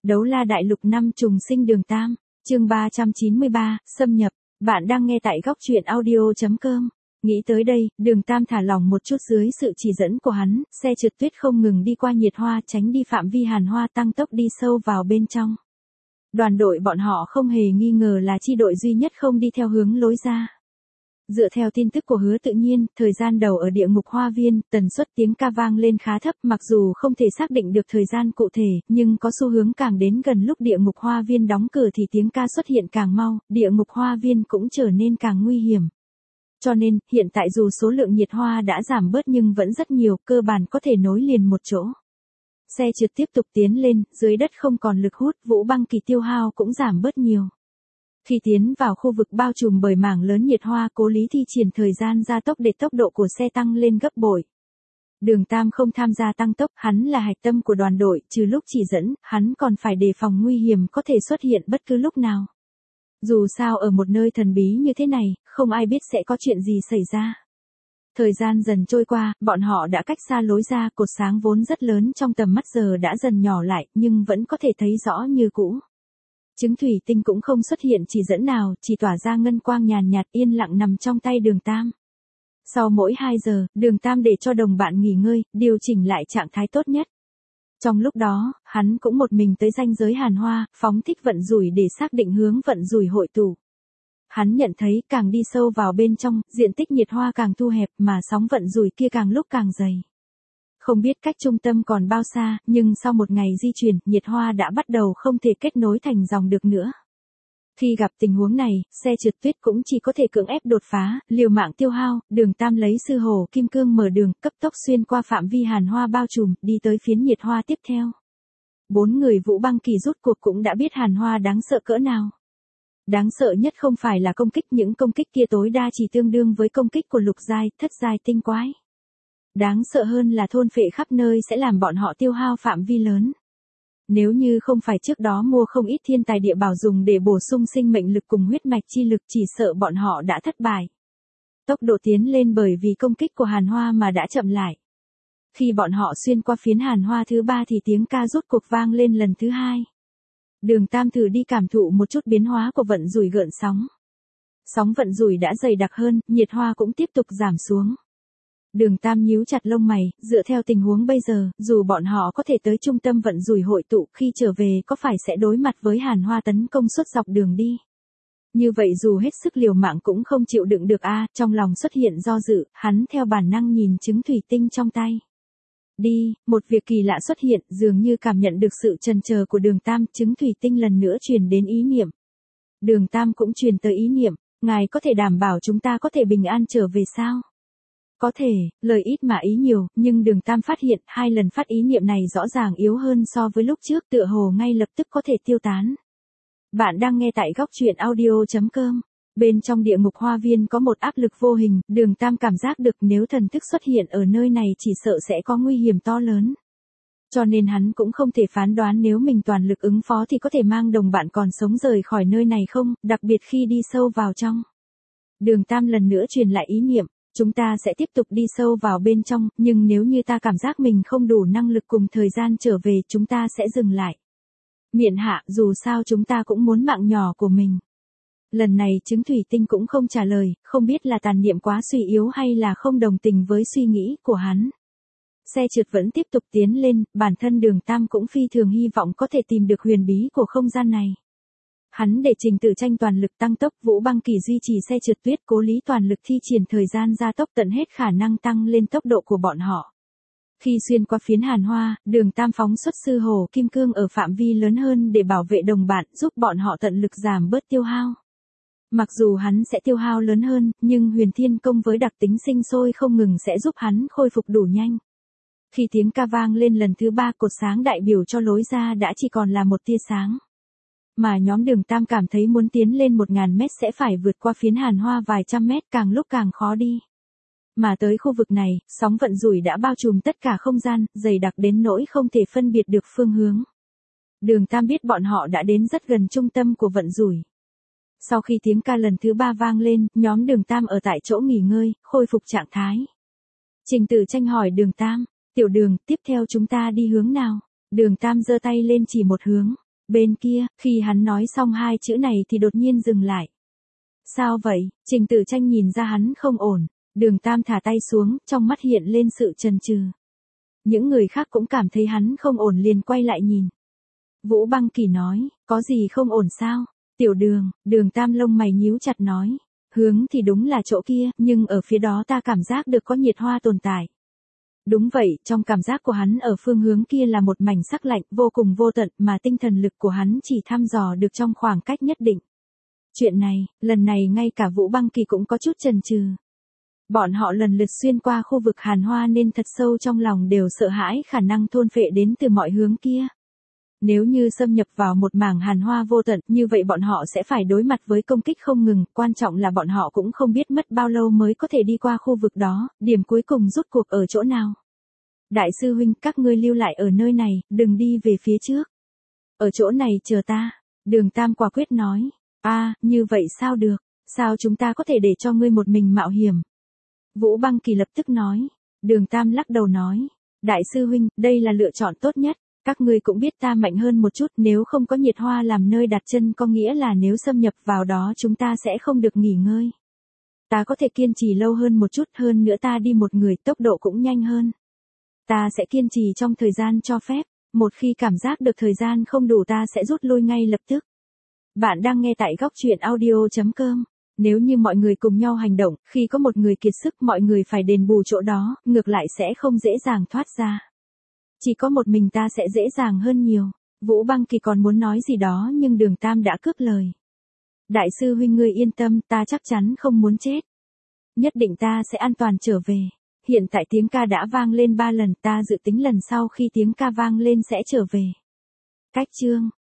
Đấu la đại lục năm trùng sinh đường Tam, chương 393, xâm nhập, bạn đang nghe tại góc truyện audio.com. Nghĩ tới đây, đường Tam thả lỏng một chút dưới sự chỉ dẫn của hắn, xe trượt tuyết không ngừng đi qua nhiệt hoa tránh đi phạm vi hàn hoa tăng tốc đi sâu vào bên trong. Đoàn đội bọn họ không hề nghi ngờ là chi đội duy nhất không đi theo hướng lối ra. Dựa theo tin tức của Hứa Tự Nhiên, thời gian đầu ở địa ngục hoa viên, tần suất tiếng ca vang lên khá thấp, mặc dù không thể xác định được thời gian cụ thể, nhưng có xu hướng càng đến gần lúc địa ngục hoa viên đóng cửa thì tiếng ca xuất hiện càng mau, địa ngục hoa viên cũng trở nên càng nguy hiểm. Cho nên, hiện tại dù số lượng nhiệt hoa đã giảm bớt nhưng vẫn rất nhiều, cơ bản có thể nối liền một chỗ. Xe trượt tiếp tục tiến lên, dưới đất không còn lực hút, Vũ Băng Kỳ tiêu hao cũng giảm bớt nhiều. Khi tiến vào khu vực bao trùm bởi mảng lớn nhiệt hoa, Cố Lý thi triển thời gian gia tốc để tốc độ của xe tăng lên gấp bội. Đường Tam không tham gia tăng tốc, hắn là hạch tâm của đoàn đội, trừ lúc chỉ dẫn, hắn còn phải đề phòng nguy hiểm có thể xuất hiện bất cứ lúc nào. Dù sao ở một nơi thần bí như thế này, không ai biết sẽ có chuyện gì xảy ra. Thời gian dần trôi qua, bọn họ đã cách xa lối ra, cột sáng vốn rất lớn trong tầm mắt giờ đã dần nhỏ lại, nhưng vẫn có thể thấy rõ như cũ. Trứng thủy tinh cũng không xuất hiện chỉ dẫn nào, chỉ tỏa ra ngân quang nhàn nhạt yên lặng nằm trong tay đường Tam. Sau mỗi 2 giờ, đường Tam để cho đồng bạn nghỉ ngơi, điều chỉnh lại trạng thái tốt nhất. Trong lúc đó, hắn cũng một mình tới ranh giới hàn hoa, phóng thích vận rủi để xác định hướng vận rủi hội tụ. Hắn nhận thấy càng đi sâu vào bên trong, diện tích nhiệt hoa càng thu hẹp mà sóng vận rủi kia càng lúc càng dày. Không biết cách trung tâm còn bao xa, nhưng sau một ngày di chuyển, nhiệt hoa đã bắt đầu không thể kết nối thành dòng được nữa. Khi gặp tình huống này, xe trượt tuyết cũng chỉ có thể cưỡng ép đột phá, liều mạng tiêu hao, đường Tam lấy sư hổ kim cương mở đường, cấp tốc xuyên qua phạm vi hàn hoa bao trùm, đi tới phiến nhiệt hoa tiếp theo. 4 người Vũ Băng Kỳ rút cuộc cũng đã biết hàn hoa đáng sợ cỡ nào. Đáng sợ nhất không phải là công kích, những công kích kia tối đa chỉ tương đương với công kích của lục giai, thất giai tinh quái. Đáng sợ hơn là thôn phệ khắp nơi sẽ làm bọn họ tiêu hao phạm vi lớn. Nếu như không phải trước đó mua không ít thiên tài địa bảo dùng để bổ sung sinh mệnh lực cùng huyết mạch chi lực, chỉ sợ bọn họ đã thất bại. Tốc độ tiến lên bởi vì công kích của hàn hoa mà đã chậm lại. Khi bọn họ xuyên qua phiến hàn hoa thứ 3 thì tiếng ca rốt cuộc vang lên lần thứ 2. Đường Tam thử đi cảm thụ một chút biến hóa của vận rủi gợn sóng. Sóng vận rủi đã dày đặc hơn, nhiệt hoa cũng tiếp tục giảm xuống. Đường Tam nhíu chặt lông mày, dựa theo tình huống bây giờ, dù bọn họ có thể tới trung tâm vận rủi hội tụ, khi trở về có phải sẽ đối mặt với hàn hoa tấn công suốt dọc đường đi. Như vậy dù hết sức liều mạng cũng không chịu đựng được trong lòng xuất hiện do dự, hắn theo bản năng nhìn trứng thủy tinh trong tay. Đi, một việc kỳ lạ xuất hiện, dường như cảm nhận được sự chần chờ của đường Tam, trứng thủy tinh lần nữa truyền đến ý niệm. Đường Tam cũng truyền tới ý niệm, ngài có thể đảm bảo chúng ta có thể bình an trở về sao? Có thể, lời ít mà ý nhiều, nhưng đường Tam phát hiện 2 lần phát ý niệm này rõ ràng yếu hơn so với lúc trước, tựa hồ ngay lập tức có thể tiêu tán. Bạn đang nghe tại góc truyện audio.com. Bên trong địa ngục hoa viên có một áp lực vô hình, đường Tam cảm giác được nếu thần thức xuất hiện ở nơi này chỉ sợ sẽ có nguy hiểm to lớn. Cho nên hắn cũng không thể phán đoán nếu mình toàn lực ứng phó thì có thể mang đồng bạn còn sống rời khỏi nơi này không, đặc biệt khi đi sâu vào trong. Đường Tam lần nữa truyền lại ý niệm. Chúng ta sẽ tiếp tục đi sâu vào bên trong, nhưng nếu như ta cảm giác mình không đủ năng lực cùng thời gian trở về, chúng ta sẽ dừng lại. Miện hạ, dù sao chúng ta cũng muốn mạng nhỏ của mình. Lần này trứng thủy tinh cũng không trả lời, không biết là tàn niệm quá suy yếu hay là không đồng tình với suy nghĩ của hắn. Xe trượt vẫn tiếp tục tiến lên, bản thân đường Tam cũng phi thường hy vọng có thể tìm được huyền bí của không gian này. Hắn để Trình Tử Tranh toàn lực tăng tốc, Vũ Băng Kỳ duy trì xe trượt tuyết, Cố Lý toàn lực thi triển thời gian gia tốc tận hết khả năng tăng lên tốc độ của bọn họ. Khi xuyên qua phiến hàn hoa, đường Tam phóng xuất sư hổ kim cương ở phạm vi lớn hơn để bảo vệ đồng bạn, giúp bọn họ tận lực giảm bớt tiêu hao. Mặc dù hắn sẽ tiêu hao lớn hơn, nhưng huyền thiên công với đặc tính sinh sôi không ngừng sẽ giúp hắn khôi phục đủ nhanh. Khi tiếng ca vang lên lần thứ 3, cột sáng đại biểu cho lối ra đã chỉ còn là một tia sáng. Mà nhóm đường Tam cảm thấy muốn tiến lên 1000 mét sẽ phải vượt qua phiến hàn hoa vài trăm mét, càng lúc càng khó đi. Mà tới khu vực này, sóng vận rủi đã bao trùm tất cả không gian, dày đặc đến nỗi không thể phân biệt được phương hướng. Đường Tam biết bọn họ đã đến rất gần trung tâm của vận rủi. Sau khi tiếng ca lần thứ 3 vang lên, nhóm đường Tam ở tại chỗ nghỉ ngơi, khôi phục trạng thái. Trình Tử Tranh hỏi đường Tam, tiểu đường, tiếp theo chúng ta đi hướng nào? Đường Tam giơ tay lên chỉ một hướng. Bên kia, khi hắn nói xong hai chữ này thì đột nhiên dừng lại. Sao vậy? Trình Tử Tranh nhìn ra hắn không ổn. Đường Tam thả tay xuống, trong mắt hiện lên sự chần chừ. Những người khác cũng cảm thấy hắn không ổn liền quay lại nhìn. Vũ Băng Kỳ nói, có gì không ổn sao? Tiểu Đường, Đường Tam lông mày nhíu chặt nói. Hướng thì đúng là chỗ kia, nhưng ở phía đó ta cảm giác được có nhiệt hoa tồn tại. Đúng vậy, trong cảm giác của hắn ở phương hướng kia là một mảnh sắc lạnh vô cùng vô tận mà tinh thần lực của hắn chỉ thăm dò được trong khoảng cách nhất định. Chuyện này, lần này ngay cả Vũ Băng Kỳ cũng có chút chần chừ. Bọn họ lần lượt xuyên qua khu vực hàn hoa nên thật sâu trong lòng đều sợ hãi khả năng thôn phệ đến từ mọi hướng kia. Nếu như xâm nhập vào một mảng hàn hoa vô tận, như vậy bọn họ sẽ phải đối mặt với công kích không ngừng, quan trọng là bọn họ cũng không biết mất bao lâu mới có thể đi qua khu vực đó, điểm cuối cùng rốt cuộc ở chỗ nào. Đại sư huynh, các ngươi lưu lại ở nơi này, đừng đi về phía trước. Ở chỗ này chờ ta, Đường Tam quả quyết nói. Như vậy sao được, sao chúng ta có thể để cho ngươi một mình mạo hiểm? Vũ Băng Kỳ lập tức nói. Đường Tam lắc đầu nói. Đại sư huynh, đây là lựa chọn tốt nhất. Các ngươi cũng biết ta mạnh hơn một chút, nếu không có nhiệt hoa làm nơi đặt chân có nghĩa là nếu xâm nhập vào đó chúng ta sẽ không được nghỉ ngơi. Ta có thể kiên trì lâu hơn một chút, hơn nữa ta đi một người tốc độ cũng nhanh hơn. Ta sẽ kiên trì trong thời gian cho phép, một khi cảm giác được thời gian không đủ ta sẽ rút lui ngay lập tức. Bạn đang nghe tại góc truyện audio.com. Nếu như mọi người cùng nhau hành động, khi có một người kiệt sức mọi người phải đền bù chỗ đó, ngược lại sẽ không dễ dàng thoát ra. Chỉ có một mình ta sẽ dễ dàng hơn nhiều. Vũ Băng Kỳ còn muốn nói gì đó nhưng Đường Tam đã cướp lời. Đại sư huynh ngươi yên tâm, ta chắc chắn không muốn chết. Nhất định ta sẽ an toàn trở về. Hiện tại tiếng ca đã vang lên 3 lần, ta dự tính lần sau khi tiếng ca vang lên sẽ trở về. Cách chương